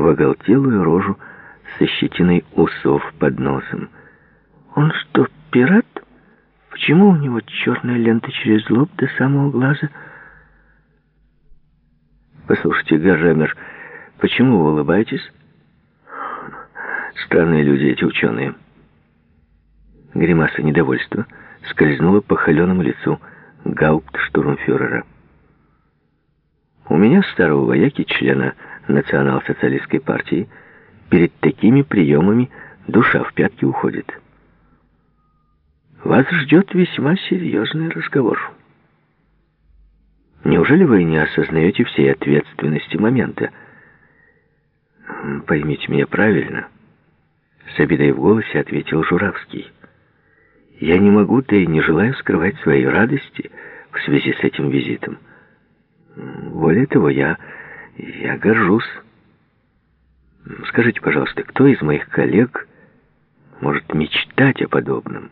в оголтелую рожу со щетиной усов под носом. «Он что, пират? Почему у него черная лента через лоб до самого глаза?» «Послушайте, Гарремер, почему вы улыбаетесь? Странные люди эти ученые». Гримаса недовольства скользнула по холеному лицу гауптштурмфюрера. «У меня, старого вояки, члена национал-социалистской партии, перед такими приемами душа в пятки уходит. Вас ждет весьма серьезный разговор. Неужели вы не осознаете всей ответственности момента? Поймите меня правильно», — с обидой в голосе ответил Журавский. «Я не могу, да и не желаю скрывать своей радости в связи с этим визитом. Более того, я горжусь. Скажите, пожалуйста, кто из моих коллег может мечтать о подобном?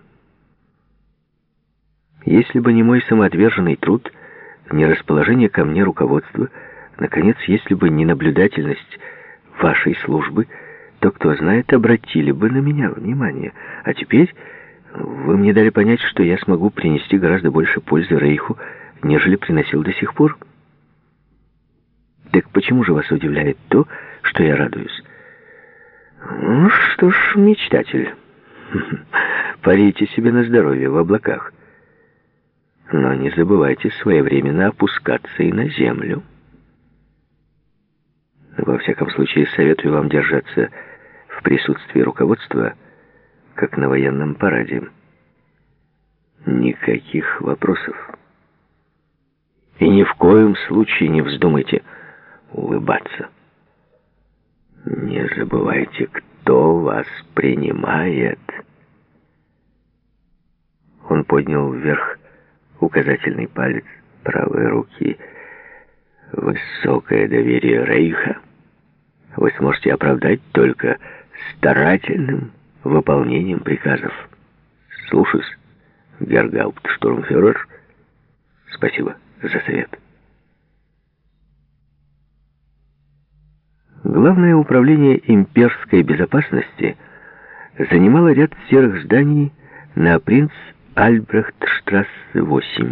Если бы не мой самоотверженный труд, не расположение ко мне руководства, наконец, если бы не наблюдательность вашей службы, то, кто знает, обратили бы на меня внимание. А теперь вы мне дали понять, что я смогу принести гораздо больше пользы Рейху, нежели приносил до сих пор. Так почему же вас удивляет то, что я радуюсь? Ну что ж, мечтатель, парите себе на здоровье в облаках. Но не забывайте своевременно опускаться и на землю. Во всяком случае, советую вам держаться в присутствии руководства, как на военном параде. Никаких вопросов. И ни в коем случае не вздумайте улыбаться. Не забывайте, кто вас принимает. Он поднял вверх указательный палец правой руки. Высокое доверие Рейха вы сможете оправдать только старательным выполнением приказов. Слушаюсь, герр-гауптштурмфюрер. Спасибо за совет. Главное управление имперской безопасности занимало ряд серых зданий на принц Альбрехтштрассе 8.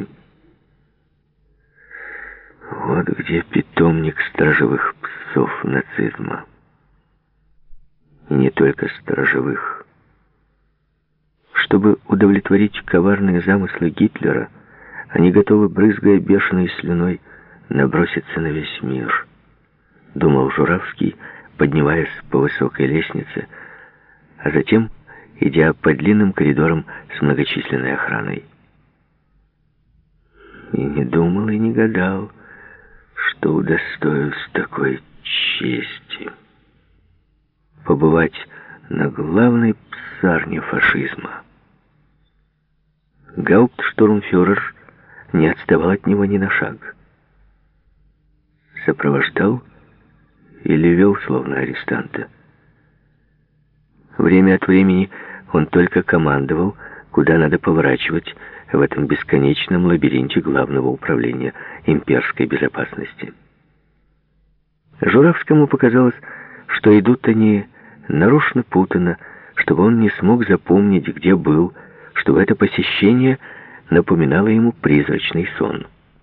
Вот где питомник сторожевых псов нацизма. И не только сторожевых. Чтобы удовлетворить коварные замыслы Гитлера, они готовы, брызгая бешеной слюной, наброситься на весь мир. Думал Журавский, поднимаясь по высокой лестнице, а затем идя по длинным коридорам с многочисленной охраной. И не думал, и не гадал, что удостоюсь такой чести побывать на главной псарне фашизма. Гауптштурмфюрер не отставал от него ни на шаг. Сопровождал или вел словно арестанта. Время от времени он только командовал, куда надо поворачивать в этом бесконечном лабиринте главного управления имперской безопасности. Журавскому показалось, что идут они нарочно путано, чтобы он не смог запомнить, где был, чтобы это посещение напоминало ему призрачный сон.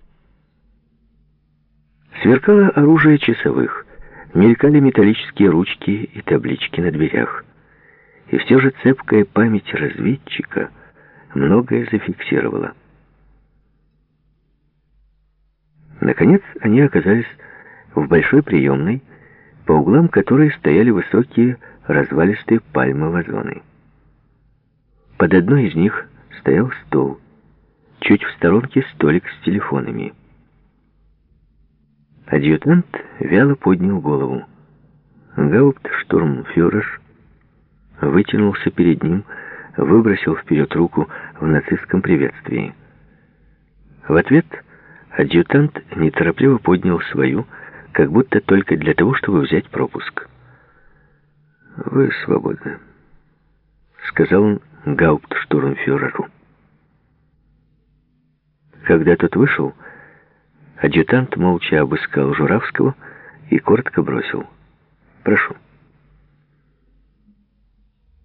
Сверкало оружие часовых, мелькали металлические ручки и таблички на дверях. И все же цепкая память разведчика многое зафиксировала. Наконец они оказались в большой приемной, по углам которой стояли высокие развалистые пальмы-вазоны. Под одной из них стоял стол, чуть в сторонке столик с телефонами. Адъютант вяло поднял голову. Гауптштурмфюрер вытянулся перед ним, выбросил вперед руку в нацистском приветствии. В ответ адъютант неторопливо поднял свою, как будто только для того, чтобы взять пропуск. «Вы свободны», — сказал он гауптштурмфюреру. Когда тот вышел, адъютант молча обыскал Журавского и коротко бросил: Прошу.